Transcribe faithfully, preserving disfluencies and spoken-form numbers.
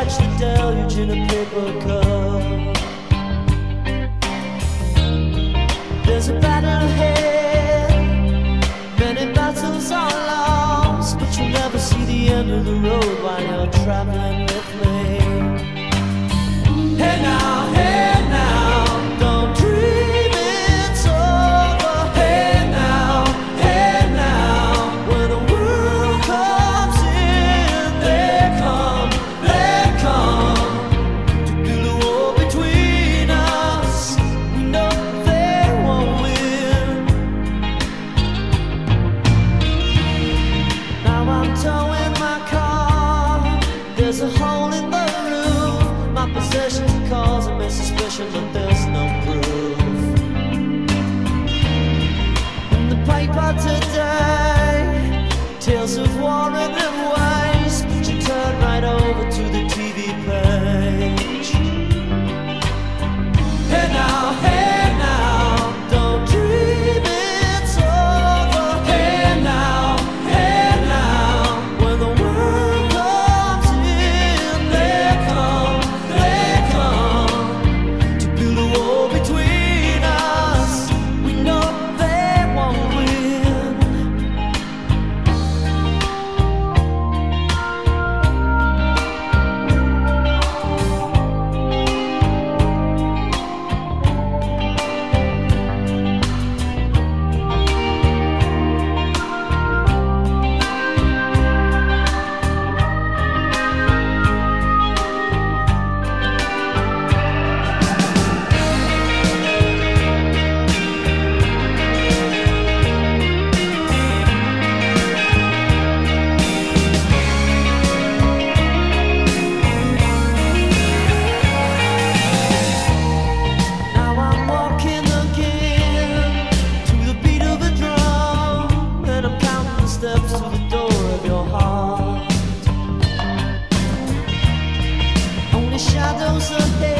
watch the deluge in a paper cup. There's a battle ahead, many battles are lost, but you'll never see the end of the road while you're traveling with me. Hey now, hey now, don't dream it's over. Hey now, hey now, when the world comes in, they come, they come to build a wall between us. We know they won't win. Now I'm towing my car, there's a hole in the roof. My possessions causing me suspicion, but there's no proof. In the paper today, tales of war and waste, but you turn right over to the T V page. Hey now, hey now, don't dream it's over. Hey now, hey now, when the world comes in, they come, they come to build a wall between us. We know they won't win. Now I'm walking again to the beat of a drum, and I'm counting the steps to the door of your heart. Only shadows ahead.